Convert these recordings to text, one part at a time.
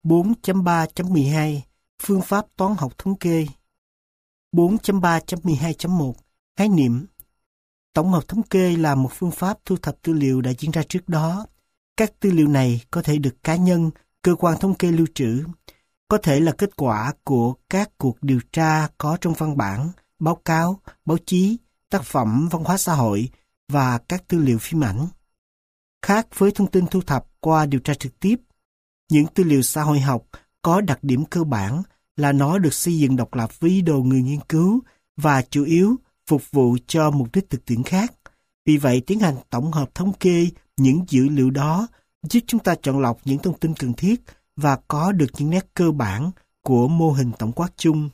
4.3.12 Phương pháp toán học thống kê. 4.3.12.1 Khái niệm. Tổng hợp thống kê là một phương pháp thu thập tư liệu đã diễn ra trước đó. Các tư liệu này có thể được cá nhân, cơ quan thống kê lưu trữ, có thể là kết quả của các cuộc điều tra có trong văn bản, báo cáo, báo chí, tác phẩm văn hóa xã hội và các tư liệu phim ảnh. Khác với thông tin thu thập qua điều tra trực tiếp, những tư liệu xã hội học có đặc điểm cơ bản là nó được xây dựng độc lập với ý đồ người nghiên cứu và chủ yếu phục vụ cho mục đích thực tiễn khác. Vì vậy, tiến hành tổng hợp thống kê những dữ liệu đó giúp chúng ta chọn lọc những thông tin cần thiết và có được những nét cơ bản của mô hình tổng quát chung.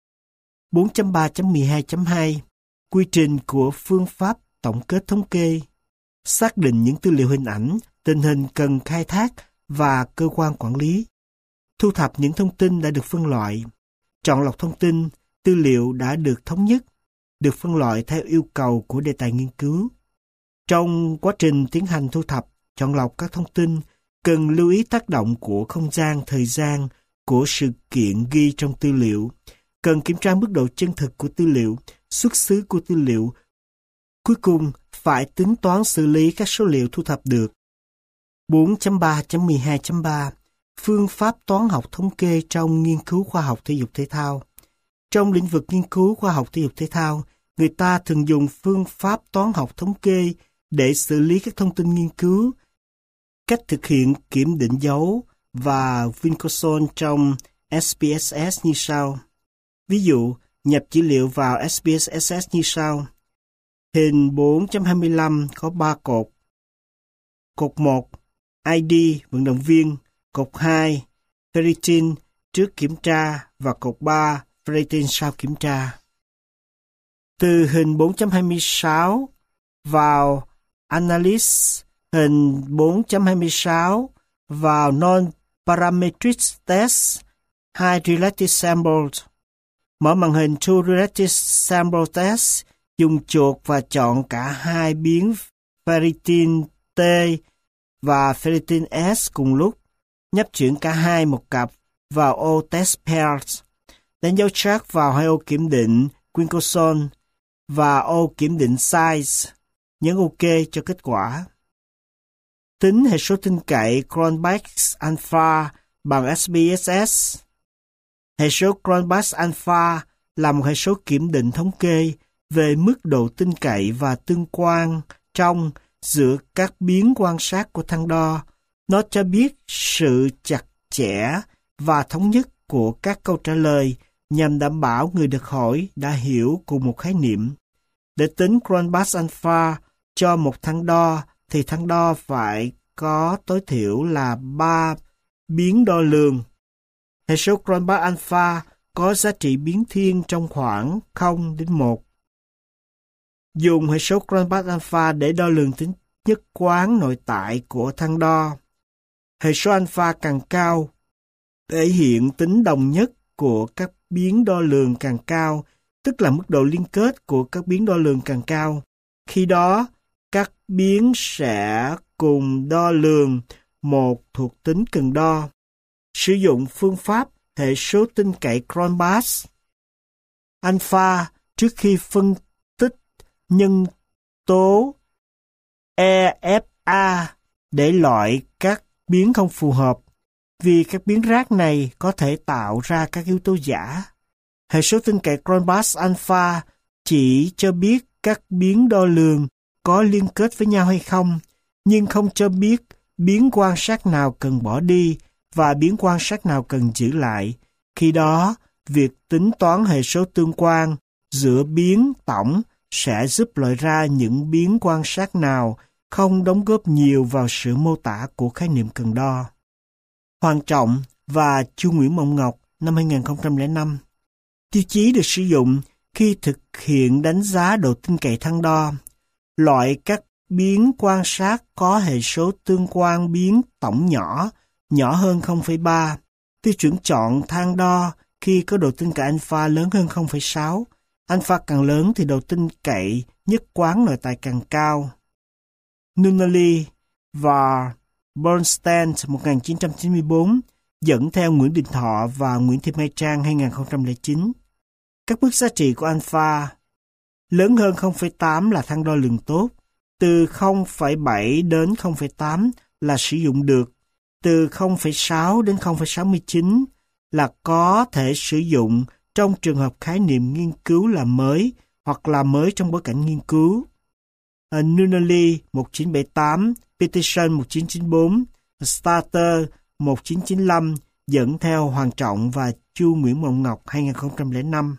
4.3.12.2 Quy trình của phương pháp tổng kết thống kê. Xác định những tư liệu hình ảnh, tình hình cần khai thác và cơ quan quản lý. Thu thập những thông tin đã được phân loại. Chọn lọc thông tin, tư liệu đã được thống nhất, được phân loại theo yêu cầu của đề tài nghiên cứu. Trong quá trình tiến hành thu thập, chọn lọc các thông tin, cần lưu ý tác động của không gian, thời gian, của sự kiện ghi trong tư liệu. Cần kiểm tra mức độ chân thực của tư liệu, xuất xứ của tư liệu. Cuối cùng, phải tính toán xử lý các số liệu thu thập được. 4.3.12.3 Phương pháp toán học thống kê trong nghiên cứu khoa học thể dục thể thao. Trong lĩnh vực nghiên cứu khoa học thể dục thể thao, người ta thường dùng phương pháp toán học thống kê để xử lý các thông tin nghiên cứu. Cách thực hiện kiểm định dấu và Wilcoxon trong SPSS như sau. Ví dụ, nhập dữ liệu vào SPSS như sau. Hình 4.25 có 3 cột. Cột 1, ID, vận động viên. Cột 2, ferritin trước kiểm tra và cột 3, ferritin sau kiểm tra. Từ hình 4.26 vào Analysis, hình 4.26 vào Non-Parametric Test, 2 Relative Samples. Mở màn hình Two Relative Sample Test, dùng chuột và chọn cả hai biến ferritin T và ferritin S cùng lúc. Nhấp chuyển cả hai một cặp vào ô Test Pairs. Đánh dấu check vào hai ô kiểm định Wilcoxon và ô kiểm định Size. Nhấn OK cho kết quả. Tính hệ số tin cậy Cronbach's Alpha bằng SPSS. Hệ số Cronbach's Alpha là một hệ số kiểm định thống kê về mức độ tin cậy và tương quan trong giữa các biến quan sát của thang đo. Nó cho biết sự chặt chẽ và thống nhất của các câu trả lời nhằm đảm bảo người được hỏi đã hiểu cùng một khái niệm. Để tính Cronbach's Alpha cho một thang đo thì thang đo phải có tối thiểu là 3 biến đo lường. Hệ số Cronbach Alpha có giá trị biến thiên trong khoảng 0 đến 1. Dùng hệ số Cronbach Alpha để đo lường tính nhất quán nội tại của thang đo. Hệ số alpha càng cao, thể hiện tính đồng nhất của các biến đo lường càng cao, tức là mức độ liên kết của các biến đo lường càng cao. Khi đó, các biến sẽ cùng đo lường một thuộc tính cần đo. Sử dụng phương pháp hệ số tin cậy Cronbach Alpha trước khi phân tích nhân tố EFA để loại các biến không phù hợp, vì các biến rác này có thể tạo ra các yếu tố giả. Hệ số tin cậy Cronbach Alpha chỉ cho biết các biến đo lường có liên kết với nhau hay không, nhưng không cho biết biến quan sát nào cần bỏ đi và biến quan sát nào cần giữ lại. Khi đó, việc tính toán hệ số tương quan giữa biến tổng sẽ giúp loại ra những biến quan sát nào không đóng góp nhiều vào sự mô tả của khái niệm cần đo. Hoàng Trọng và Chu Nguyễn Mộng Ngọc năm 2005. Tiêu chí được sử dụng khi thực hiện đánh giá độ tin cậy thang đo. Loại các biến quan sát có hệ số tương quan biến tổng nhỏ, nhỏ hơn 0,3. Tiêu chuẩn chọn thang đo khi có độ tin cậy alpha lớn hơn 0,6. Alpha càng lớn thì độ tin cậy nhất quán nội tại càng cao. Nunnally và Bernstein 1994 dẫn theo Nguyễn Đình Thọ và Nguyễn Thị Mai Trang 2009. Các mức giá trị của alpha lớn hơn 0,8 là thang đo lường tốt, từ 0,7 đến 0,8 là sử dụng được, từ 0,6 đến 0,69 là có thể sử dụng trong trường hợp khái niệm nghiên cứu là mới hoặc là mới trong bối cảnh nghiên cứu. Nunnally 1978, Peterson 1994, Starter 1995 dẫn theo Hoàng Trọng và Chu Nguyễn Mộng Ngọc 2005.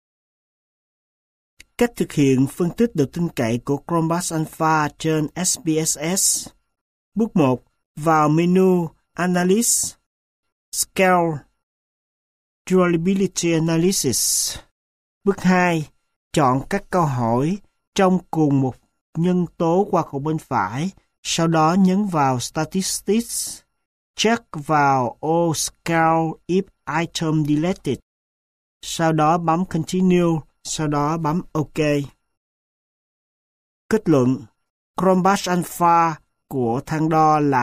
Cách thực hiện phân tích độ tin cậy của Chromebus Alpha trên SPSS. Bước 1. Vào menu Analysis, Scale, Durability Analysis. Bước 2. Chọn các câu hỏi trong cùng một nhân tố qua cột bên phải, sau đó nhấn vào Statistics, check vào ô Scale if item deleted, sau đó bấm Continue, sau đó bấm OK. Kết luận, Chromebus Alpha của thang đo là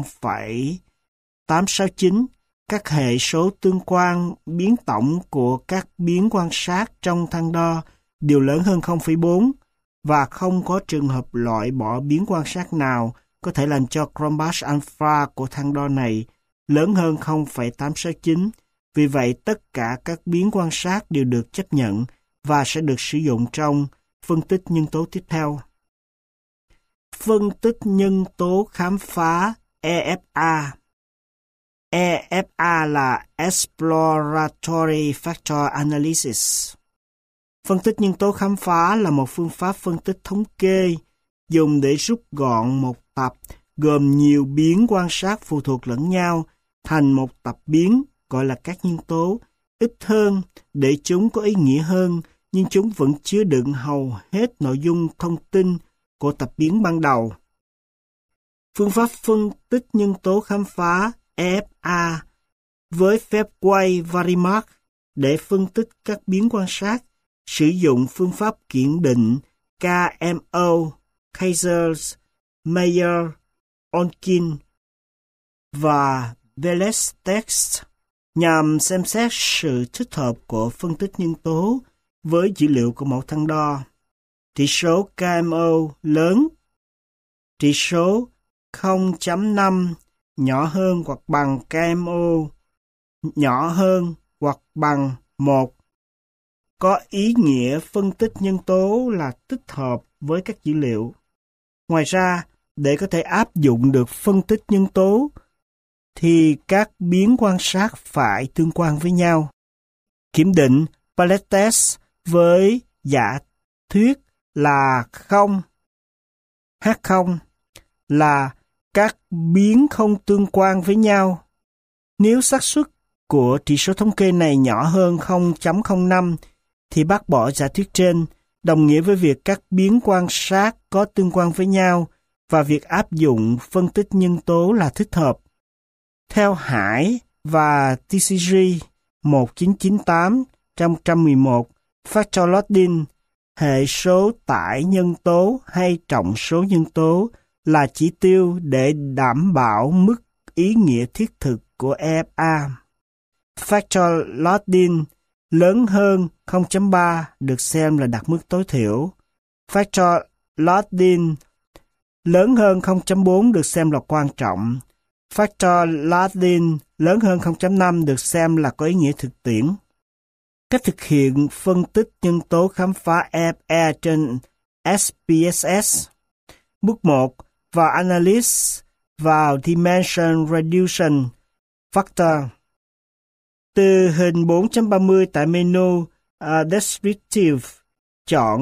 0,869. Các hệ số tương quan biến tổng của các biến quan sát trong thang đo đều lớn hơn 0,4 và không có trường hợp loại bỏ biến quan sát nào có thể làm cho Chromebus Alpha của thang đo này lớn hơn 0,869. Vì vậy, tất cả các biến quan sát đều được chấp nhận và sẽ được sử dụng trong phân tích nhân tố tiếp theo. Phân tích nhân tố khám phá EFA. EFA là Exploratory Factor Analysis. Phân tích nhân tố khám phá là một phương pháp phân tích thống kê dùng để rút gọn một tập gồm nhiều biến quan sát phụ thuộc lẫn nhau thành một tập biến gọi là các nhân tố, ít hơn để chúng có ý nghĩa hơn, nhưng chúng vẫn chứa đựng hầu hết nội dung thông tin của tập biến ban đầu. Phương pháp phân tích nhân tố khám phá EFA với phép quay Varimax để phân tích các biến quan sát sử dụng phương pháp kiểm định KMO, Kaiser, Mayer, Onkin và Velez-Text nhằm xem xét sự thích hợp của phân tích nhân tố với dữ liệu của mẫu thang đo. Chỉ số KMO lớn, chỉ số 0.5 nhỏ hơn hoặc bằng KMO nhỏ hơn hoặc bằng 1 có ý nghĩa phân tích nhân tố là tích hợp với các dữ liệu. Ngoài ra, để có thể áp dụng được phân tích nhân tố, thì các biến quan sát phải tương quan với nhau. Kiểm định palette test với giả thuyết là 0, H0 là các biến không tương quan với nhau. Nếu xác suất của chỉ số thống kê này nhỏ hơn 0.05 thì bác bỏ giả thuyết trên, đồng nghĩa với việc các biến quan sát có tương quan với nhau và việc áp dụng phân tích nhân tố là thích hợp. Theo Hải và TCG 1998-111, factor loading, hệ số tải nhân tố hay trọng số nhân tố là chỉ tiêu để đảm bảo mức ý nghĩa thiết thực của EFA. Factor loading lớn hơn 0.3 được xem là đạt mức tối thiểu. Factor loading lớn hơn 0.4 được xem là quan trọng. Factor loading lớn hơn 0.5 được xem là có ý nghĩa thực tiễn. Cách thực hiện phân tích nhân tố khám phá EFA trên SPSS. Bước 1. Vào Analysis, vào Dimension Reduction Factor. Từ hình 4.30 tại menu Descriptive, chọn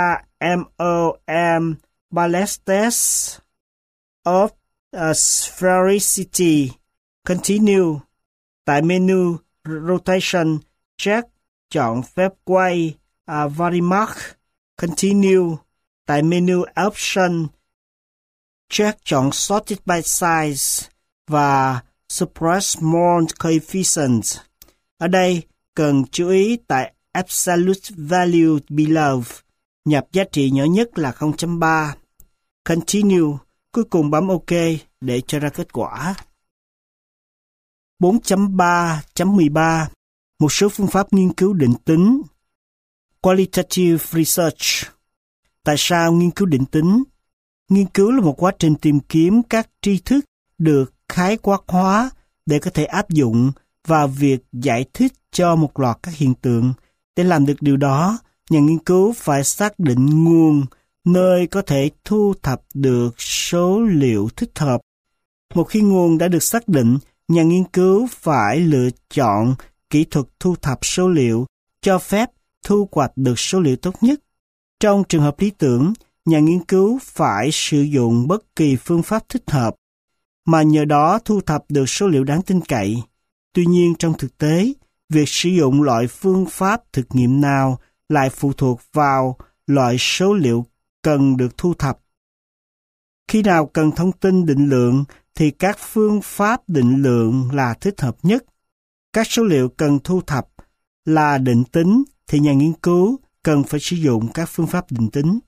KMOM Balance Test of Sphericity. Continue. Tại menu Rotation, check, chọn phép quay Varimax. Continue. Tại menu Option, check chọn Sorted by Size và Suppress More Coefficient. Ở đây, cần chú ý tại Absolute Value Below, nhập giá trị nhỏ nhất là 0.3. Continue, cuối cùng bấm OK để cho ra kết quả. 4.3.13 Một số phương pháp nghiên cứu định tính. Qualitative Research. Tại sao nghiên cứu định tính? Nghiên cứu là một quá trình tìm kiếm các tri thức được khái quát hóa để có thể áp dụng vào việc giải thích cho một loạt các hiện tượng. Để làm được điều đó, nhà nghiên cứu phải xác định nguồn nơi có thể thu thập được số liệu thích hợp. Một khi nguồn đã được xác định, nhà nghiên cứu phải lựa chọn kỹ thuật thu thập số liệu cho phép thu hoạch được số liệu tốt nhất. Trong trường hợp lý tưởng, nhà nghiên cứu phải sử dụng bất kỳ phương pháp thích hợp, mà nhờ đó thu thập được số liệu đáng tin cậy. Tuy nhiên, trong thực tế, việc sử dụng loại phương pháp thực nghiệm nào lại phụ thuộc vào loại số liệu cần được thu thập. Khi nào cần thông tin định lượng thì các phương pháp định lượng là thích hợp nhất. Các số liệu cần thu thập là định tính thì nhà nghiên cứu cần phải sử dụng các phương pháp định tính.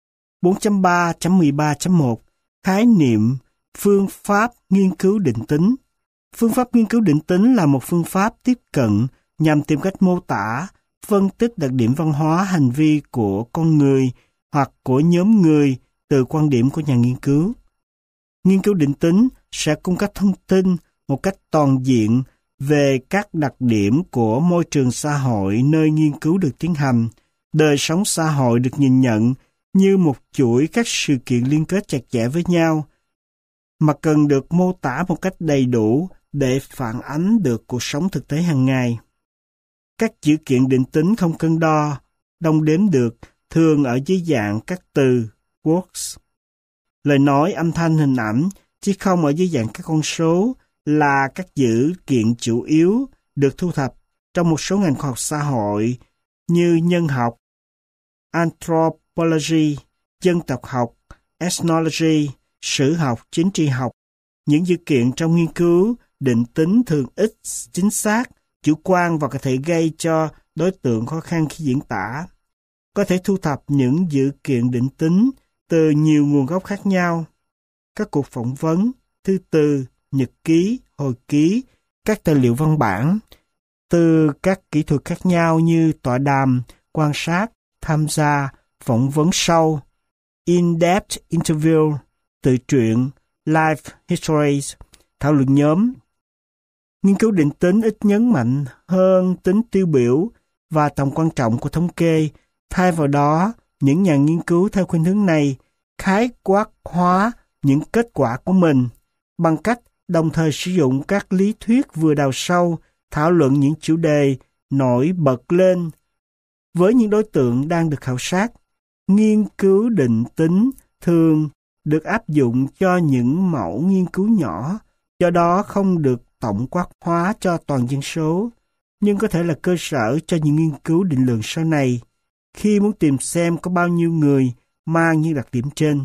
4.3.13.1 Khái niệm phương pháp nghiên cứu định tính. Phương pháp nghiên cứu định tính là một phương pháp tiếp cận nhằm tìm cách mô tả, phân tích đặc điểm văn hóa hành vi của con người hoặc của nhóm người từ quan điểm của nhà nghiên cứu. Nghiên cứu định tính sẽ cung cấp thông tin một cách toàn diện về các đặc điểm của môi trường xã hội nơi nghiên cứu được tiến hành. Đời sống xã hội được nhìn nhận như một chuỗi các sự kiện liên kết chặt chẽ với nhau, mà cần được mô tả một cách đầy đủ để phản ánh được cuộc sống thực tế hàng ngày. Các dữ kiện định tính không cân đo, đong đếm được, thường ở dưới dạng các từ, words. Lời nói, âm thanh, hình ảnh, chứ không ở dưới dạng các con số, là các dữ kiện chủ yếu được thu thập trong một số ngành khoa học xã hội như nhân học, anthropology, dân tộc học, ethnology, sử học, chính trị học. Những dữ kiện trong nghiên cứu định tính thường ít chính xác, chủ quan và có thể gây cho đối tượng khó khăn khi diễn tả. Có thể thu thập những dữ kiện định tính từ nhiều nguồn gốc khác nhau. Các cuộc phỏng vấn, thư từ, nhật ký, hồi ký, các tài liệu văn bản, từ các kỹ thuật khác nhau như tọa đàm, quan sát, tham gia, phỏng vấn sâu, in-depth interview, tự truyện, life histories, thảo luận nhóm. Nghiên cứu định tính ít nhấn mạnh hơn tính tiêu biểu và tầm quan trọng của thống kê. Thay vào đó, những nhà nghiên cứu theo khuynh hướng này khái quát hóa những kết quả của mình bằng cách đồng thời sử dụng các lý thuyết vừa đào sâu, thảo luận những chủ đề nổi bật lên. Với những đối tượng đang được khảo sát, nghiên cứu định tính thường được áp dụng cho những mẫu nghiên cứu nhỏ, do đó không được tổng quát hóa cho toàn dân số, nhưng có thể là cơ sở cho những nghiên cứu định lượng sau này, khi muốn tìm xem có bao nhiêu người mang những đặc điểm trên.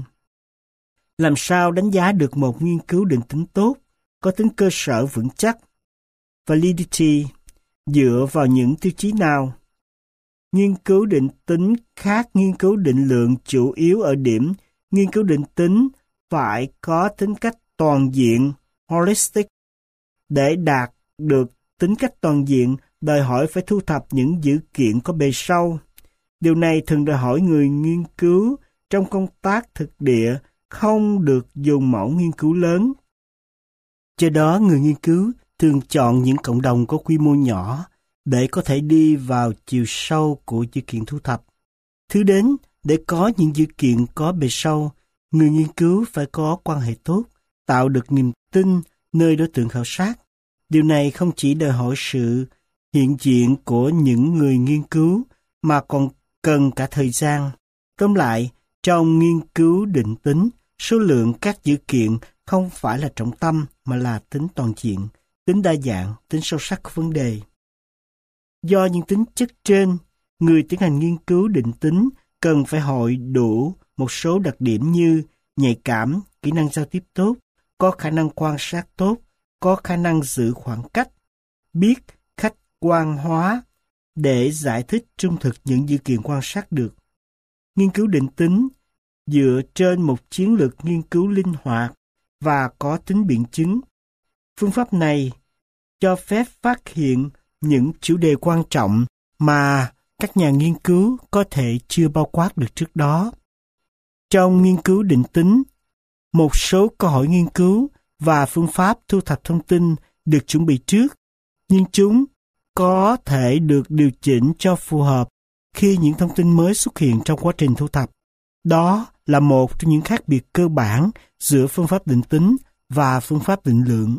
Làm sao đánh giá được một nghiên cứu định tính tốt, có tính cơ sở vững chắc? Validity, dựa vào những tiêu chí nào? Nghiên cứu định tính khác nghiên cứu định lượng chủ yếu ở điểm nghiên cứu định tính phải có tính cách toàn diện, holistic. Để đạt được tính cách toàn diện, đòi hỏi phải thu thập những dữ kiện có bề sâu. Điều này thường đòi hỏi người nghiên cứu trong công tác thực địa không được dùng mẫu nghiên cứu lớn. Do đó, người nghiên cứu thường chọn những cộng đồng có quy mô nhỏ để có thể đi vào chiều sâu của dữ kiện thu thập. Thứ đến, để có những dữ kiện có bề sâu, người nghiên cứu phải có quan hệ tốt, tạo được niềm tin nơi đối tượng khảo sát. Điều này không chỉ đòi hỏi sự hiện diện của những người nghiên cứu, mà còn cần cả thời gian. Tóm lại, trong nghiên cứu định tính, số lượng các dữ kiện không phải là trọng tâm, mà là tính toàn diện, tính đa dạng, tính sâu sắc của vấn đề. Do những tính chất trên, người tiến hành nghiên cứu định tính cần phải hội đủ một số đặc điểm như nhạy cảm, kỹ năng giao tiếp tốt, có khả năng quan sát tốt, có khả năng giữ khoảng cách, biết khách quan hóa để giải thích trung thực những dữ kiện quan sát được. Nghiên cứu định tính dựa trên một chiến lược nghiên cứu linh hoạt và có tính biện chứng. Phương pháp này cho phép phát hiện những chủ đề quan trọng mà các nhà nghiên cứu có thể chưa bao quát được trước đó. Trong nghiên cứu định tính, một số câu hỏi nghiên cứu và phương pháp thu thập thông tin được chuẩn bị trước, nhưng chúng có thể được điều chỉnh cho phù hợp khi những thông tin mới xuất hiện trong quá trình thu thập. Đó là một trong những khác biệt cơ bản giữa phương pháp định tính và phương pháp định lượng.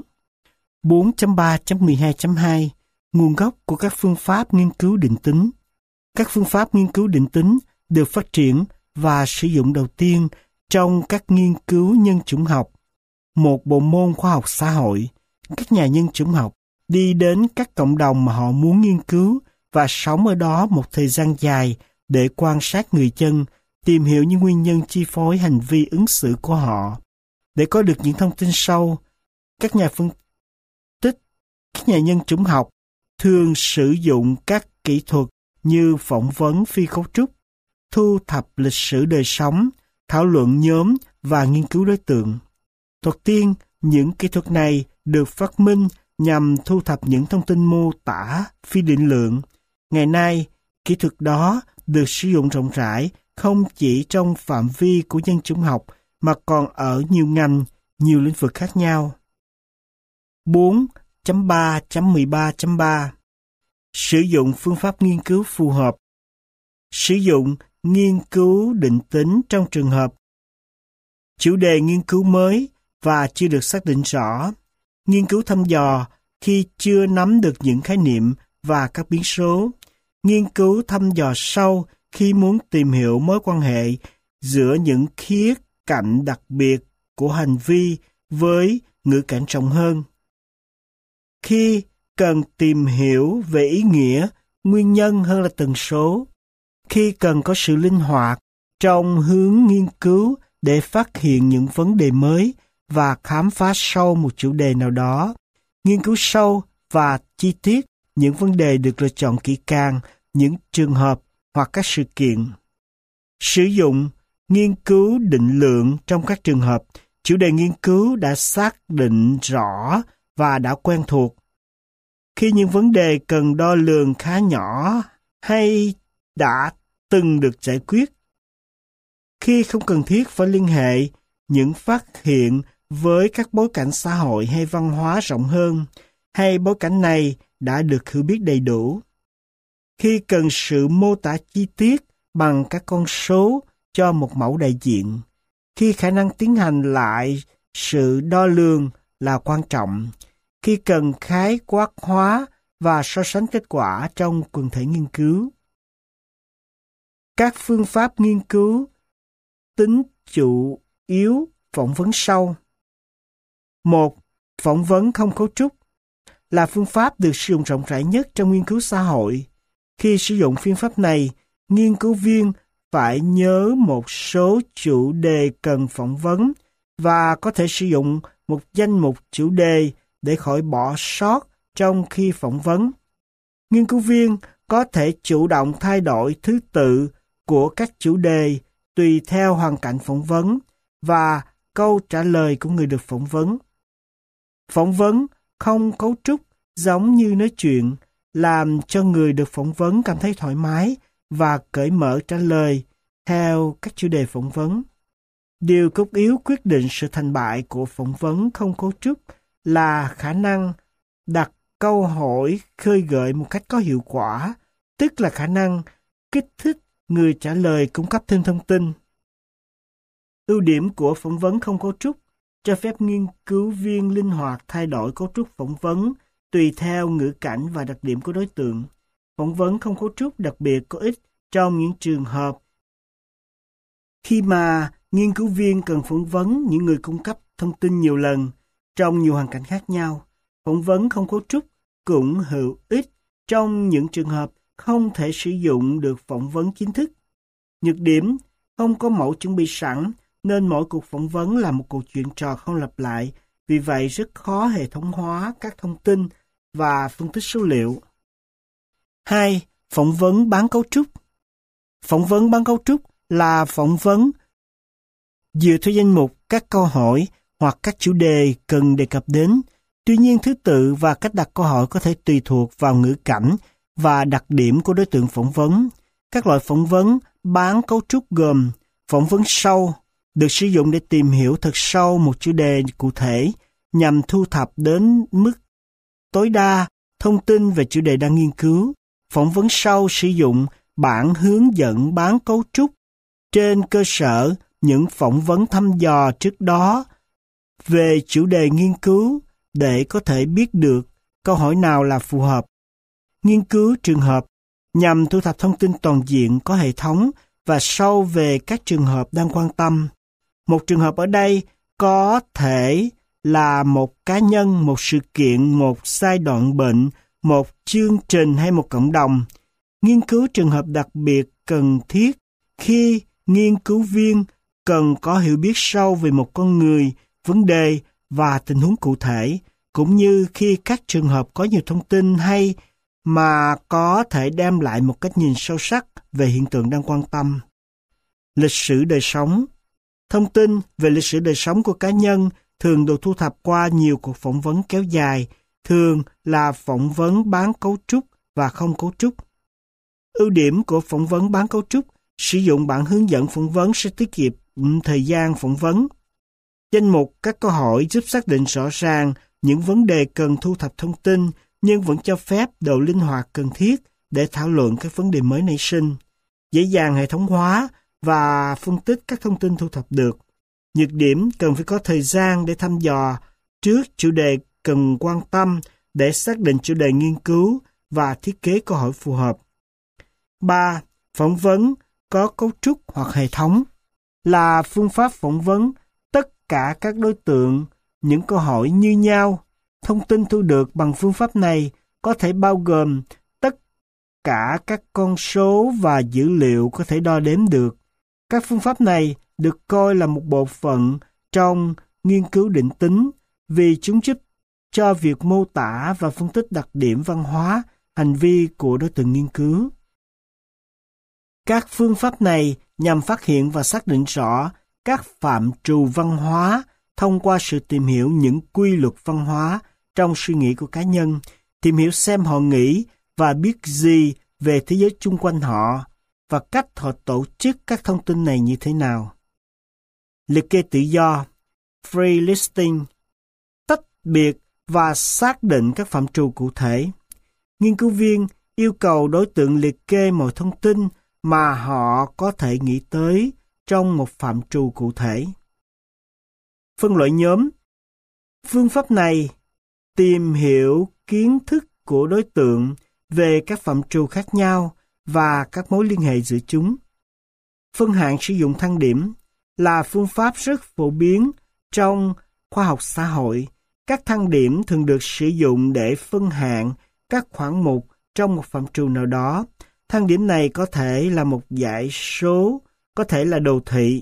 4.3.12.2 Nguồn gốc của các phương pháp nghiên cứu định tính. Các phương pháp nghiên cứu định tính được phát triển và sử dụng đầu tiên trong các nghiên cứu nhân chủng học, một bộ môn khoa học xã hội. Các nhà nhân chủng học đi đến các cộng đồng mà họ muốn nghiên cứu và sống ở đó một thời gian dài để quan sát người dân, tìm hiểu những nguyên nhân chi phối hành vi ứng xử của họ. Để có được những thông tin sâu, các nhà phân tích, các nhà nhân chủng học thường sử dụng các kỹ thuật như phỏng vấn phi cấu trúc, thu thập lịch sử đời sống, thảo luận nhóm và nghiên cứu đối tượng. Thoạt tiên, những kỹ thuật này được phát minh nhằm thu thập những thông tin mô tả phi định lượng. Ngày nay, kỹ thuật đó được sử dụng rộng rãi không chỉ trong phạm vi của nhân chủng học mà còn ở nhiều ngành, nhiều lĩnh vực khác nhau. 4.3.13.3 Sử dụng phương pháp nghiên cứu phù hợp. Sử dụng nghiên cứu định tính trong trường hợp chủ đề nghiên cứu mới và chưa được xác định rõ. Nghiên cứu thăm dò khi chưa nắm được những khái niệm và các biến số. Nghiên cứu thăm dò sâu khi muốn tìm hiểu mối quan hệ giữa những khía cạnh đặc biệt của hành vi với ngữ cảnh rộng hơn. Khi cần tìm hiểu về ý nghĩa, nguyên nhân hơn là tần số. Khi cần có sự linh hoạt trong hướng nghiên cứu để phát hiện những vấn đề mới và khám phá sâu một chủ đề nào đó. Nghiên cứu sâu và chi tiết những vấn đề được lựa chọn kỹ càng, những trường hợp hoặc các sự kiện. Sử dụng nghiên cứu định lượng trong các trường hợp chủ đề nghiên cứu đã xác định rõ và đã quen thuộc. Khi những vấn đề cần đo lường khá nhỏ hay đã từng được giải quyết. Khi không cần thiết phải liên hệ những phát hiện với các bối cảnh xã hội hay văn hóa rộng hơn, hay bối cảnh này đã được hiểu biết đầy đủ. Khi cần sự mô tả chi tiết bằng các con số cho một mẫu đại diện. Khi khả năng tiến hành lại sự đo lường là quan trọng. Khi cần khái quát hóa và so sánh kết quả trong quần thể nghiên cứu. Các phương pháp nghiên cứu tính chủ yếu phỏng vấn sâu. 1. Phỏng vấn không cấu trúc là phương pháp được sử dụng rộng rãi nhất trong nghiên cứu xã hội. Khi sử dụng phương pháp này, nghiên cứu viên phải nhớ một số chủ đề cần phỏng vấn và có thể sử dụng một danh mục chủ đề để khỏi bỏ sót trong khi phỏng vấn. Nghiên cứu viên có thể chủ động thay đổi thứ tự của các chủ đề tùy theo hoàn cảnh phỏng vấn và câu trả lời của người được phỏng vấn. Phỏng vấn không cấu trúc giống như nói chuyện, làm cho người được phỏng vấn cảm thấy thoải mái và cởi mở trả lời theo các chủ đề phỏng vấn. Điều cốt yếu quyết định sự thành bại của phỏng vấn không cấu trúc là khả năng đặt câu hỏi khơi gợi một cách có hiệu quả, tức là khả năng kích thích người trả lời cung cấp thêm thông tin. Ưu điểm của phỏng vấn không cấu trúc cho phép nghiên cứu viên linh hoạt thay đổi cấu trúc phỏng vấn tùy theo ngữ cảnh và đặc điểm của đối tượng. Phỏng vấn không cấu trúc đặc biệt có ích trong những trường hợp khi mà nghiên cứu viên cần phỏng vấn những người cung cấp thông tin nhiều lần trong nhiều hoàn cảnh khác nhau. Phỏng vấn không cấu trúc cũng hữu ích trong những trường hợp không thể sử dụng được phỏng vấn chính thức. Nhược điểm, không có mẫu chuẩn bị sẵn nên mỗi cuộc phỏng vấn là một cuộc chuyện trò không lặp lại, vì vậy rất khó hệ thống hóa các thông tin và phân tích số liệu. 2. Phỏng vấn bán cấu trúc. Phỏng vấn bán cấu trúc là phỏng vấn dựa theo danh mục các câu hỏi hoặc các chủ đề cần đề cập đến. Tuy nhiên, thứ tự và cách đặt câu hỏi có thể tùy thuộc vào ngữ cảnh và đặc điểm của đối tượng phỏng vấn. Các loại phỏng vấn bán cấu trúc gồm phỏng vấn sâu, được sử dụng để tìm hiểu thật sâu một chủ đề cụ thể nhằm thu thập đến mức tối đa thông tin về chủ đề đang nghiên cứu. Phỏng vấn sâu sử dụng bản hướng dẫn bán cấu trúc trên cơ sở những phỏng vấn thăm dò trước đó về chủ đề nghiên cứu để có thể biết được câu hỏi nào là phù hợp. Nghiên cứu trường hợp nhằm thu thập thông tin toàn diện có hệ thống và sâu về các trường hợp đang quan tâm. Một trường hợp ở đây có thể là một cá nhân, một sự kiện, một giai đoạn bệnh, một chương trình hay một cộng đồng. Nghiên cứu trường hợp đặc biệt cần thiết khi nghiên cứu viên cần có hiểu biết sâu về một con người, vấn đề và tình huống cụ thể, cũng như khi các trường hợp có nhiều thông tin hay mà có thể đem lại một cách nhìn sâu sắc về hiện tượng đang quan tâm. Lịch sử đời sống. Thông tin về lịch sử đời sống của cá nhân thường được thu thập qua nhiều cuộc phỏng vấn kéo dài, thường là phỏng vấn bán cấu trúc và không cấu trúc. Ưu điểm của phỏng vấn bán cấu trúc: sử dụng bản hướng dẫn phỏng vấn sẽ tiết kiệm thời gian phỏng vấn. Danh mục các câu hỏi giúp xác định rõ ràng những vấn đề cần thu thập thông tin, nhưng vẫn cho phép độ linh hoạt cần thiết để thảo luận các vấn đề mới nảy sinh. Dễ dàng hệ thống hóa và phân tích các thông tin thu thập được. Nhược điểm: cần phải có thời gian để thăm dò trước chủ đề cần quan tâm để xác định chủ đề nghiên cứu và thiết kế câu hỏi phù hợp. 3. Phỏng vấn có cấu trúc hoặc hệ thống là phương pháp phỏng vấn tất cả các đối tượng, những câu hỏi như nhau. Thông tin thu được bằng phương pháp này có thể bao gồm tất cả các con số và dữ liệu có thể đo đếm được. Các phương pháp này được coi là một bộ phận trong nghiên cứu định tính vì chúng giúp cho việc mô tả và phân tích đặc điểm văn hóa, hành vi của đối tượng nghiên cứu. Các phương pháp này nhằm phát hiện và xác định rõ các phạm trù văn hóa thông qua sự tìm hiểu những quy luật văn hóa trong suy nghĩ của cá nhân, tìm hiểu xem họ nghĩ và biết gì về thế giới chung quanh họ và cách họ tổ chức các thông tin này như thế nào. Liệt kê tự do, free listing, tách biệt và xác định các phạm trù cụ thể. Nghiên cứu viên yêu cầu đối tượng liệt kê mọi thông tin mà họ có thể nghĩ tới trong một phạm trù cụ thể. Phân loại nhóm. Phương pháp này tìm hiểu kiến thức của đối tượng về các phạm trù khác nhau và các mối liên hệ giữa chúng. Phân hạng sử dụng thang điểm là phương pháp rất phổ biến trong khoa học xã hội. Các thang điểm thường được sử dụng để phân hạng các khoản mục trong một phạm trù nào đó. Thang điểm này có thể là một dãy số, có thể là đồ thị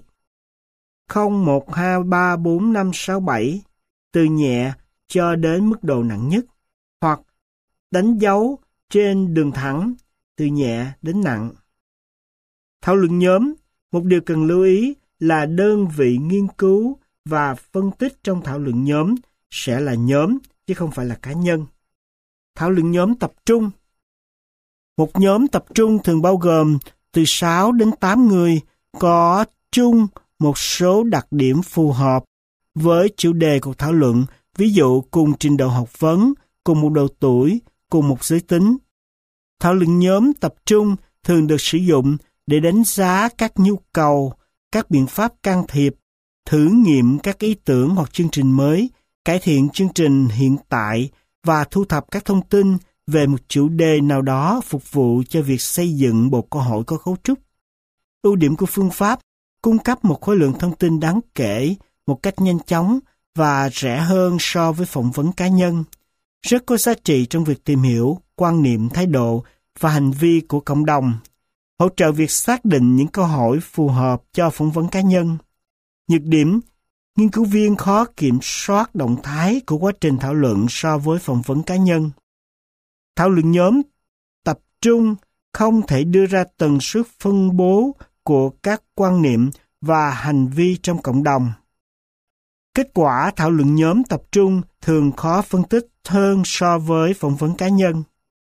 0, 1, 2, 3, 4, 5, 6, 7, từ nhẹ cho đến mức độ nặng nhất, hoặc đánh dấu trên đường thẳng từ nhẹ đến nặng. Thảo luận nhóm. Một điều cần lưu ý là đơn vị nghiên cứu và phân tích trong thảo luận nhóm sẽ là nhóm chứ không phải là cá nhân. Thảo luận nhóm tập trung. Một nhóm tập trung thường bao gồm từ 6 đến 8 người có chung một số đặc điểm phù hợp với chủ đề cuộc thảo luận, ví dụ cùng trình độ học vấn, cùng một độ tuổi, cùng một giới tính. Thảo luận nhóm tập trung thường được sử dụng để đánh giá các nhu cầu, các biện pháp can thiệp, thử nghiệm các ý tưởng hoặc chương trình mới, cải thiện chương trình hiện tại và thu thập các thông tin về một chủ đề nào đó phục vụ cho việc xây dựng bộ câu hỏi có cấu trúc. Ưu điểm của phương pháp: cung cấp một khối lượng thông tin đáng kể một cách nhanh chóng và rẻ hơn so với phỏng vấn cá nhân. Rất có giá trị trong việc tìm hiểu quan niệm, thái độ và hành vi của cộng đồng. Hỗ trợ việc xác định những câu hỏi phù hợp cho phỏng vấn cá nhân. Nhược điểm: nghiên cứu viên khó kiểm soát động thái của quá trình thảo luận so với phỏng vấn cá nhân. Thảo luận nhóm tập trung không thể đưa ra tần suất phân bố của các quan niệm và hành vi trong cộng đồng. Kết quả thảo luận nhóm tập trung thường khó phân tích hơn so với phỏng vấn cá nhân.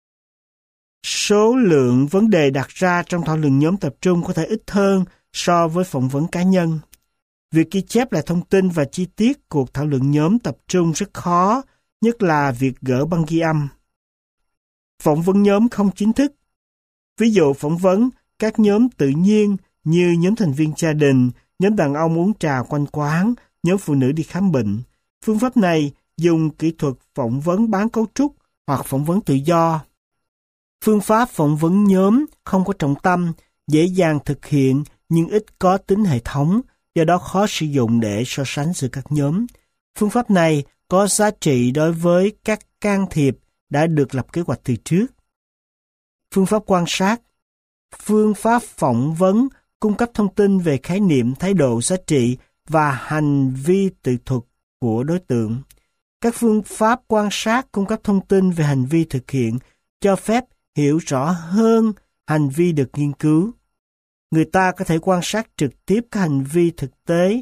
Số lượng vấn đề đặt ra trong thảo luận nhóm tập trung có thể ít hơn so với phỏng vấn cá nhân. Việc ghi chép lại thông tin và chi tiết cuộc thảo luận nhóm tập trung rất khó, nhất là việc gỡ băng ghi âm. Phỏng vấn nhóm không chính thức. Ví dụ phỏng vấn các nhóm tự nhiên như nhóm thành viên gia đình, nhóm đàn ông uống trà quanh quán, nhóm phụ nữ đi khám bệnh. Phương pháp này dùng kỹ thuật phỏng vấn bán cấu trúc hoặc phỏng vấn tự do. Phương pháp phỏng vấn nhóm không có trọng tâm, dễ dàng thực hiện nhưng ít có tính hệ thống, do đó khó sử dụng để so sánh giữa các nhóm. Phương pháp này có giá trị đối với các can thiệp đã được lập kế hoạch từ trước. Phương pháp quan sát. Phương pháp phỏng vấn cung cấp thông tin về khái niệm, thái độ, giá trị và hành vi tự thuật của đối tượng. Các phương pháp quan sát cung cấp thông tin về hành vi thực hiện, cho phép hiểu rõ hơn hành vi được nghiên cứu. Người ta có thể quan sát trực tiếp các hành vi thực tế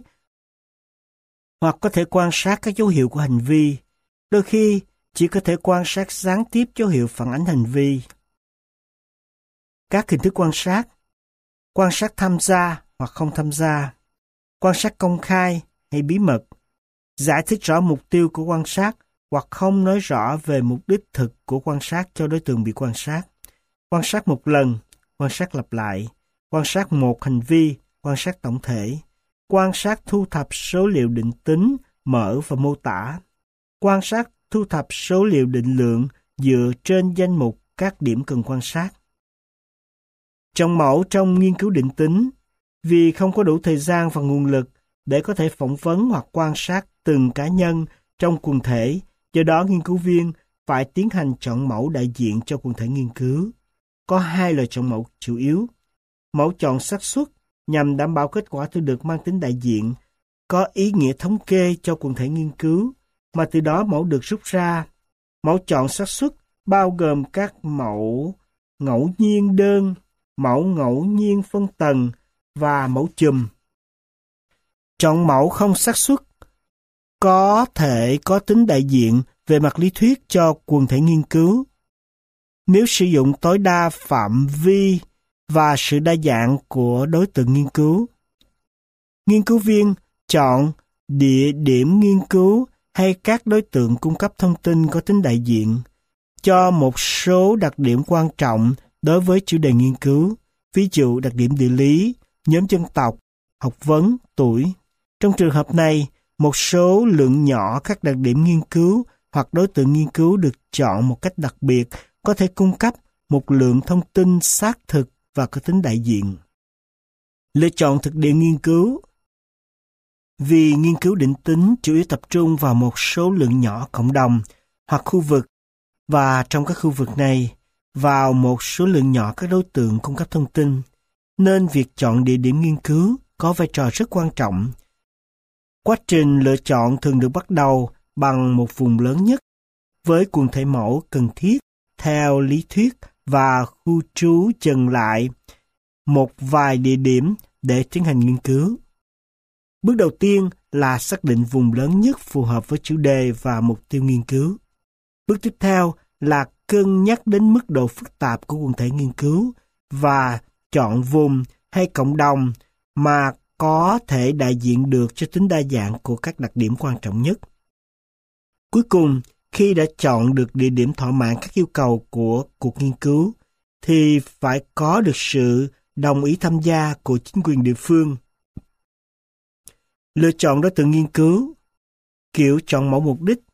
hoặc có thể quan sát các dấu hiệu của hành vi. Đôi khi chỉ có thể quan sát gián tiếp dấu hiệu phản ánh hành vi. Các hình thức quan sát tham gia hoặc không tham gia, quan sát công khai hay bí mật, giải thích rõ mục tiêu của quan sát hoặc không nói rõ về mục đích thực của quan sát cho đối tượng bị quan sát một lần, quan sát lặp lại, quan sát một hành vi, quan sát tổng thể, quan sát thu thập số liệu định tính, mở và mô tả, quan sát thu thập số liệu định lượng dựa trên danh mục các điểm cần quan sát. Chọn mẫu trong nghiên cứu định tính, vì không có đủ thời gian và nguồn lực để có thể phỏng vấn hoặc quan sát từng cá nhân trong quần thể, do đó nghiên cứu viên phải tiến hành chọn mẫu đại diện cho quần thể nghiên cứu. Có hai loại chọn mẫu chủ yếu. Mẫu chọn xác suất nhằm đảm bảo kết quả thu được mang tính đại diện, có ý nghĩa thống kê cho quần thể nghiên cứu, mà từ đó mẫu được rút ra. Mẫu chọn xác suất bao gồm các mẫu ngẫu nhiên đơn, mẫu ngẫu nhiên phân tầng và mẫu chùm. Chọn mẫu không xác suất có thể có tính đại diện về mặt lý thuyết cho quần thể nghiên cứu. Nếu sử dụng tối đa phạm vi và sự đa dạng của đối tượng nghiên cứu. Nghiên cứu viên chọn địa điểm nghiên cứu hay các đối tượng cung cấp thông tin có tính đại diện cho một số đặc điểm quan trọng đối với chủ đề nghiên cứu, ví dụ đặc điểm địa lý, nhóm dân tộc, học vấn, tuổi. Trong trường hợp này, một số lượng nhỏ các đặc điểm nghiên cứu hoặc đối tượng nghiên cứu được chọn một cách đặc biệt có thể cung cấp một lượng thông tin xác thực và có tính đại diện. Lựa chọn thực địa nghiên cứu. Vì nghiên cứu định tính chủ yếu tập trung vào một số lượng nhỏ cộng đồng hoặc khu vực, và trong các khu vực này, vào một số lượng nhỏ các đối tượng cung cấp thông tin, nên việc chọn địa điểm nghiên cứu có vai trò rất quan trọng. Quá trình lựa chọn thường được bắt đầu bằng một vùng lớn nhất, với quần thể mẫu cần thiết theo lý thuyết và khu trú dừng lại một vài địa điểm để tiến hành nghiên cứu. Bước đầu tiên là xác định vùng lớn nhất phù hợp với chủ đề và mục tiêu nghiên cứu. Bước tiếp theo là cân nhắc đến mức độ phức tạp của quần thể nghiên cứu và chọn vùng hay cộng đồng mà có thể đại diện được cho tính đa dạng của các đặc điểm quan trọng nhất. Cuối cùng, khi đã chọn được địa điểm thỏa mãn các yêu cầu của cuộc nghiên cứu, thì phải có được sự đồng ý tham gia của chính quyền địa phương. Lựa chọn đối tượng nghiên cứu, kiểu chọn mẫu mục đích.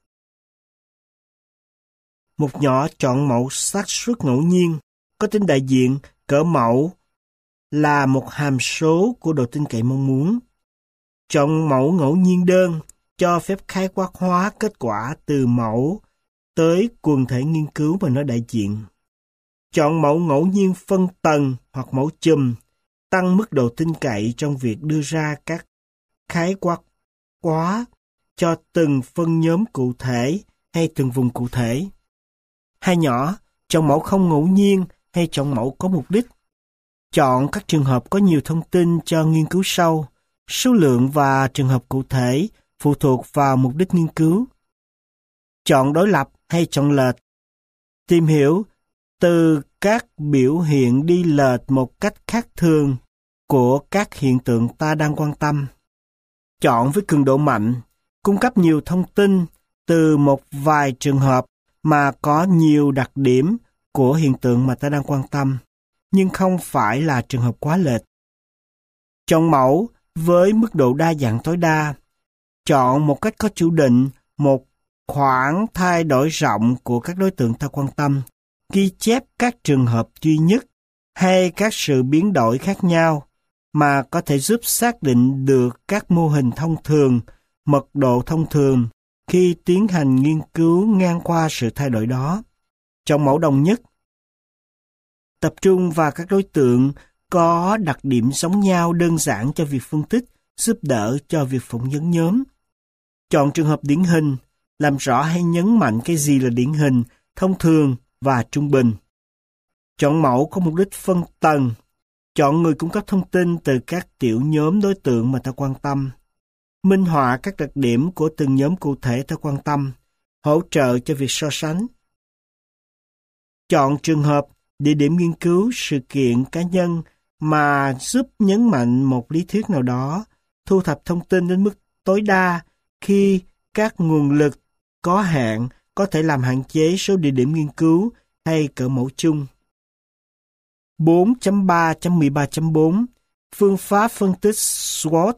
Một nhỏ chọn mẫu xác suất ngẫu nhiên, có tính đại diện, cỡ mẫu là một hàm số của độ tin cậy mong muốn. Chọn mẫu ngẫu nhiên đơn, cho phép khái quát hóa kết quả từ mẫu tới quần thể nghiên cứu mà nó đại diện. Chọn mẫu ngẫu nhiên phân tầng hoặc mẫu chùm, tăng mức độ tin cậy trong việc đưa ra các khái quát hóa cho từng phân nhóm cụ thể hay từng vùng cụ thể. Hai nhỏ, chọn mẫu không ngẫu nhiên hay chọn mẫu có mục đích. Chọn các trường hợp có nhiều thông tin cho nghiên cứu sâu, số lượng và trường hợp cụ thể phụ thuộc vào mục đích nghiên cứu. Chọn đối lập hay chọn lệch. Tìm hiểu từ các biểu hiện đi lệch một cách khác thường của các hiện tượng ta đang quan tâm. Chọn với cường độ mạnh, cung cấp nhiều thông tin từ một vài trường hợp mà có nhiều đặc điểm của hiện tượng mà ta đang quan tâm, nhưng không phải là trường hợp quá lệch. Chọn mẫu với mức độ đa dạng tối đa. Chọn một cách có chủ định một khoảng thay đổi rộng của các đối tượng ta quan tâm, ghi chép các trường hợp duy nhất hay các sự biến đổi khác nhau mà có thể giúp xác định được các mô hình thông thường, mật độ thông thường khi tiến hành nghiên cứu ngang qua sự thay đổi đó. Chọn mẫu đồng nhất. Tập trung vào các đối tượng có đặc điểm giống nhau đơn giản cho việc phân tích, giúp đỡ cho việc phỏng vấn nhóm. Chọn trường hợp điển hình, làm rõ hay nhấn mạnh cái gì là điển hình, thông thường và trung bình. Chọn mẫu có mục đích phân tầng. Chọn người cung cấp thông tin từ các tiểu nhóm đối tượng mà ta quan tâm. Minh họa các đặc điểm của từng nhóm cụ thể ta quan tâm, hỗ trợ cho việc so sánh. Chọn trường hợp, địa điểm nghiên cứu, sự kiện cá nhân mà giúp nhấn mạnh một lý thuyết nào đó, thu thập thông tin đến mức tối đa khi các nguồn lực có hạn có thể làm hạn chế số địa điểm nghiên cứu hay cỡ mẫu chung. 4.3.13.4 Phương pháp phân tích SWOT.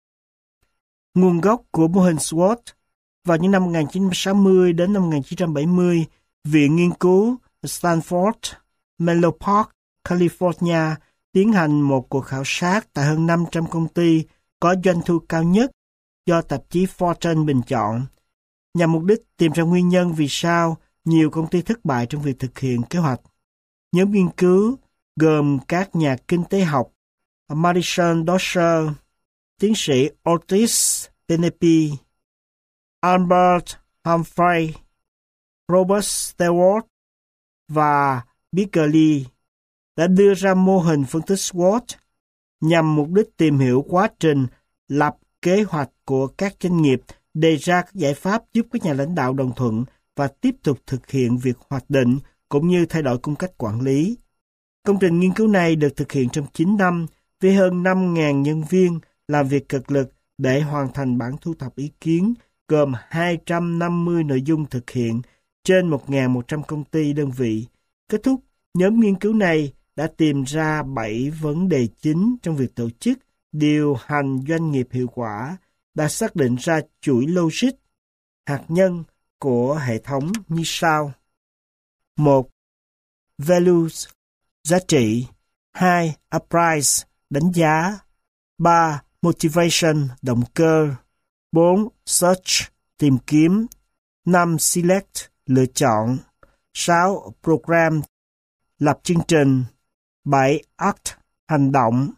Nguồn gốc của mô hình SWOT. Vào những năm 1960 đến năm 1970, Viện Nghiên cứu Stanford, Menlo Park, California tiến hành một cuộc khảo sát tại hơn 500 công ty có doanh thu cao nhất do tạp chí Fortune bình chọn, nhằm mục đích tìm ra nguyên nhân vì sao nhiều công ty thất bại trong việc thực hiện kế hoạch. Nhóm nghiên cứu gồm các nhà kinh tế học Madison Dosser, tiến sĩ Otis Tenepe, Albert Humphrey, Robert Stewart và Baker Lee đã đưa ra mô hình phân tích SWOT nhằm mục đích tìm hiểu quá trình lập kế hoạch của các doanh nghiệp, đề ra các giải pháp giúp các nhà lãnh đạo đồng thuận và tiếp tục thực hiện việc hoạch định cũng như thay đổi cung cách quản lý. Công trình nghiên cứu này được thực hiện trong 9 năm với hơn 5.000 nhân viên làm việc cực lực để hoàn thành bản thu thập ý kiến gồm 250 nội dung thực hiện trên 1.100 công ty đơn vị. Kết thúc, nhóm nghiên cứu này đã tìm ra 7 vấn đề chính trong việc tổ chức, điều hành doanh nghiệp hiệu quả, đã xác định ra chuỗi logic, hạt nhân của hệ thống như sau. 1. Values, giá trị. 2. A price, đánh giá. 3. Motivation, động cơ. 4. Search, tìm kiếm. 5. Select, lựa chọn. 6. Program, lập chương trình. 7. Act, hành động.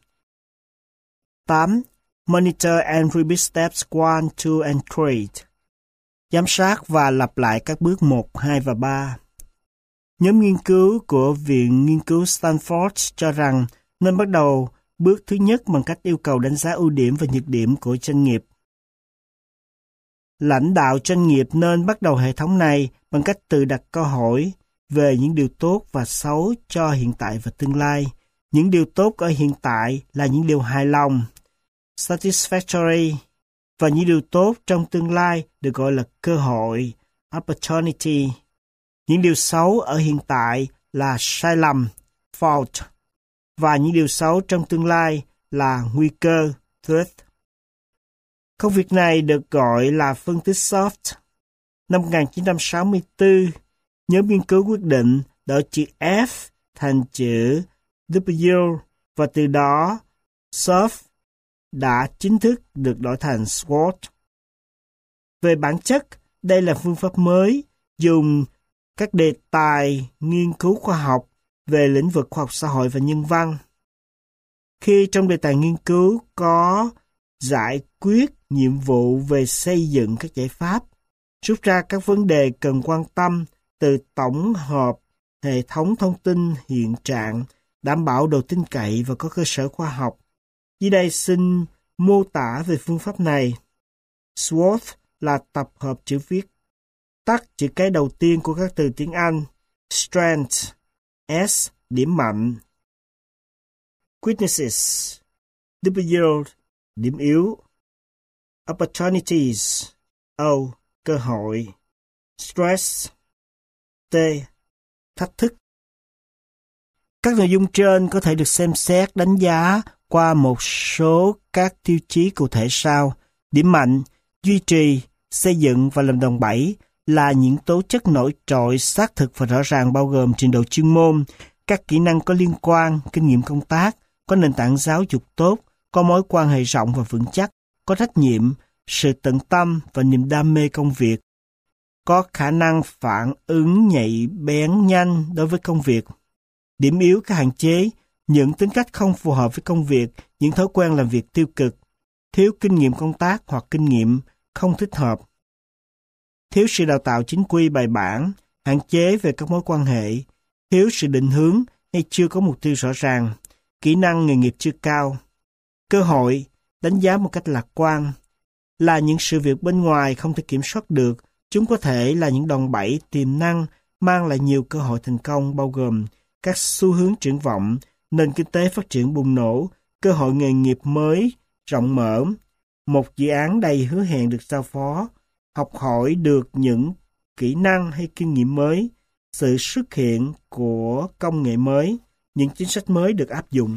8. Monitor and repeat steps 1, 2, and 3. Giám sát và lặp lại các bước 1, 2 và 3. Nhóm nghiên cứu của Viện Nghiên cứu Stanford cho rằng nên bắt đầu bước thứ nhất bằng cách yêu cầu đánh giá ưu điểm và nhược điểm của doanh nghiệp. Lãnh đạo doanh nghiệp nên bắt đầu hệ thống này bằng cách tự đặt câu hỏi về những điều tốt và xấu cho hiện tại và tương lai. Những điều tốt ở hiện tại là những điều hài lòng, satisfactory, và những điều tốt trong tương lai được gọi là cơ hội, opportunity. Những điều xấu ở hiện tại là sai lầm, fault, và những điều xấu trong tương lai là nguy cơ, threat. Công việc này được gọi là phân tích SWOT. Năm 1964, nhóm nghiên cứu quyết định đổi chữ F thành chữ W và từ đó SWOT đã chính thức được đổi thành SWOT. Về bản chất, đây là phương pháp mới dùng các đề tài nghiên cứu khoa học về lĩnh vực khoa học xã hội và nhân văn. Khi trong đề tài nghiên cứu có giải quyết nhiệm vụ về xây dựng các giải pháp, rút ra các vấn đề cần quan tâm từ tổng hợp hệ thống thông tin hiện trạng, đảm bảo độ tin cậy và có cơ sở khoa học. Dưới đây xin mô tả về phương pháp này. SWOT là tập hợp chữ viết tắt chữ cái đầu tiên của các từ tiếng Anh. Strength, S, điểm mạnh. Weaknesses, W, điểm yếu. Opportunities, O, cơ hội. Stress, T, thách thức. Các nội dung trên có thể được xem xét đánh giá qua một số các tiêu chí cụ thể sau. Điểm mạnh, duy trì, xây dựng và làm đòn bẩy là những tố chất nổi trội, xác thực và rõ ràng, bao gồm trình độ chuyên môn, các kỹ năng có liên quan, kinh nghiệm công tác, có nền tảng giáo dục tốt, có mối quan hệ rộng và vững chắc, có trách nhiệm, sự tận tâm và niềm đam mê công việc, có khả năng phản ứng nhạy bén nhanh đối với công việc. Điểm yếu, các hạn chế, những tính cách không phù hợp với công việc, những thói quen làm việc tiêu cực, thiếu kinh nghiệm công tác hoặc kinh nghiệm không thích hợp, thiếu sự đào tạo chính quy bài bản, hạn chế về các mối quan hệ, thiếu sự định hướng hay chưa có mục tiêu rõ ràng, kỹ năng nghề nghiệp chưa cao. Cơ hội, đánh giá một cách lạc quan, là những sự việc bên ngoài không thể kiểm soát được. Chúng có thể là những đòn bẩy tiềm năng mang lại nhiều cơ hội thành công, bao gồm các xu hướng triển vọng, nền kinh tế phát triển bùng nổ, cơ hội nghề nghiệp mới rộng mở, một dự án đầy hứa hẹn được giao phó, học hỏi được những kỹ năng hay kinh nghiệm mới, sự xuất hiện của công nghệ mới, những chính sách mới được áp dụng.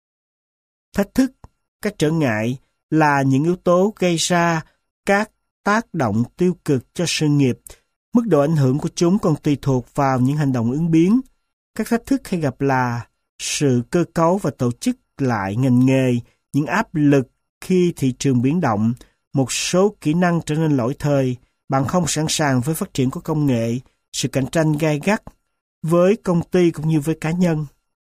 Thách thức, các trở ngại là những yếu tố gây ra các tác động tiêu cực cho sự nghiệp. Mức độ ảnh hưởng của chúng còn tùy thuộc vào những hành động ứng biến. Các thách thức hay gặp là sự cơ cấu và tổ chức lại ngành nghề, những áp lực khi thị trường biến động, một số kỹ năng trở nên lỗi thời, bạn không sẵn sàng với phát triển của công nghệ, sự cạnh tranh gay gắt với công ty cũng như với cá nhân.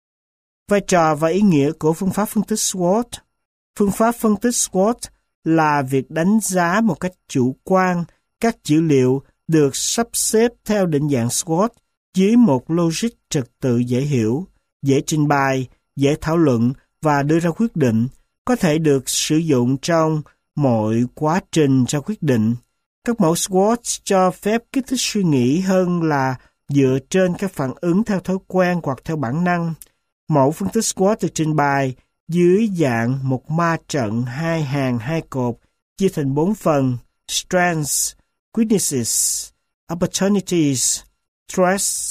Vai trò và ý nghĩa của phương pháp phân tích SWOT. Phương pháp phân tích SWOT là việc đánh giá một cách chủ quan các dữ liệu được sắp xếp theo định dạng SWOT dưới một logic trật tự dễ hiểu, dễ trình bày, dễ thảo luận và đưa ra quyết định, có thể được sử dụng trong mọi quá trình ra quyết định. Các mẫu SWOT cho phép kích thích suy nghĩ hơn là dựa trên các phản ứng theo thói quen hoặc theo bản năng. Mẫu phân tích SWOT được trình bày dưới dạng một ma trận 2 hàng 2 cột, chia thành 4 phần: strengths, weaknesses, opportunities, threats.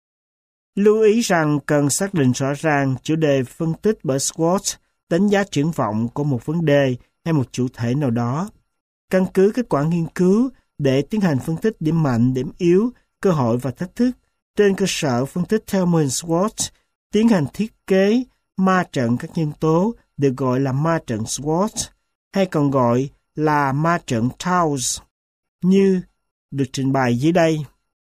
Lưu ý rằng cần xác định rõ ràng chủ đề phân tích bởi SWOT, đánh giá triển vọng của một vấn đề hay một chủ thể nào đó. Căn cứ kết quả nghiên cứu để tiến hành phân tích điểm mạnh, điểm yếu, cơ hội và thách thức. Trên cơ sở phân tích theo mô hình SWOT, tiến hành thiết kế ma trận các nhân tố được gọi là ma trận SWOT, hay còn gọi là ma trận TOWS, như được trình bày dưới đây.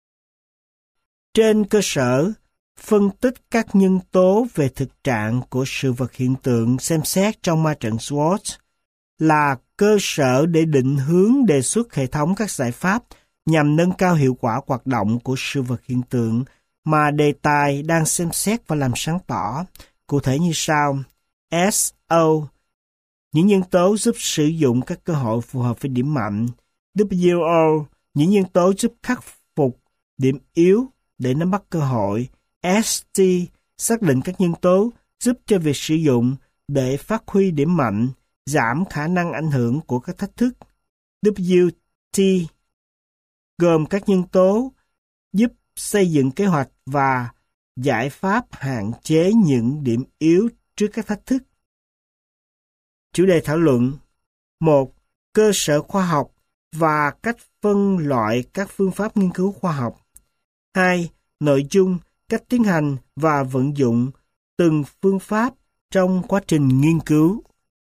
Trên cơ sở phân tích các nhân tố về thực trạng của sự vật hiện tượng xem xét trong ma trận SWOT là cơ sở để định hướng đề xuất hệ thống các giải pháp nhằm nâng cao hiệu quả hoạt động của sự vật hiện tượng mà đề tài đang xem xét và làm sáng tỏ, cụ thể như sau. SO, những nhân tố giúp sử dụng các cơ hội phù hợp với điểm mạnh. WO, những nhân tố giúp khắc phục điểm yếu để nắm bắt cơ hội. ST, xác định các nhân tố giúp cho việc sử dụng để phát huy điểm mạnh, giảm khả năng ảnh hưởng của các thách thức. WT, gồm các nhân tố giúp xây dựng kế hoạch và giải pháp hạn chế những điểm yếu trước các thách thức. Chủ đề thảo luận: 1. Cơ sở khoa học và cách phân loại các phương pháp nghiên cứu khoa học. 2. Nội dung, cách tiến hành và vận dụng từng phương pháp trong quá trình nghiên cứu.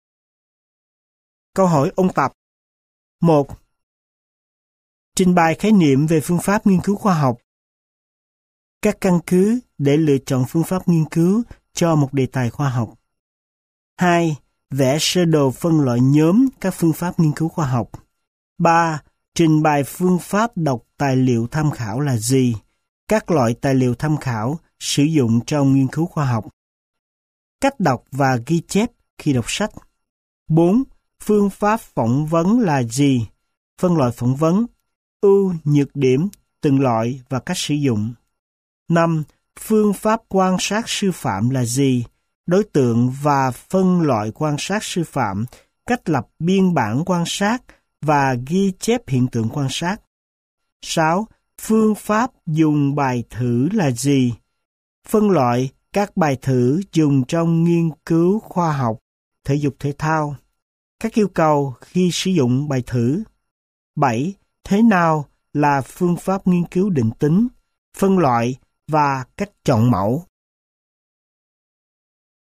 Câu hỏi ôn tập. 1. Trình bày khái niệm về phương pháp nghiên cứu khoa học. Các căn cứ để lựa chọn phương pháp nghiên cứu cho một đề tài khoa học. 2. Vẽ sơ đồ phân loại nhóm các phương pháp nghiên cứu khoa học. 3. Trình bày phương pháp đọc tài liệu tham khảo là gì, các loại tài liệu tham khảo sử dụng trong nghiên cứu khoa học. Cách đọc và ghi chép khi đọc sách. 4. Phương pháp phỏng vấn là gì, phân loại phỏng vấn, ưu, nhược điểm, từng loại và cách sử dụng. 5. Phương pháp quan sát sư phạm là gì? Đối tượng và phân loại quan sát sư phạm, cách lập biên bản quan sát và ghi chép hiện tượng quan sát. 6. Phương pháp dùng bài thử là gì? Phân loại các bài thử dùng trong nghiên cứu khoa học, thể dục thể thao. Các yêu cầu khi sử dụng bài thử. 7. Thế nào là phương pháp nghiên cứu định tính, phân loại và cách chọn mẫu?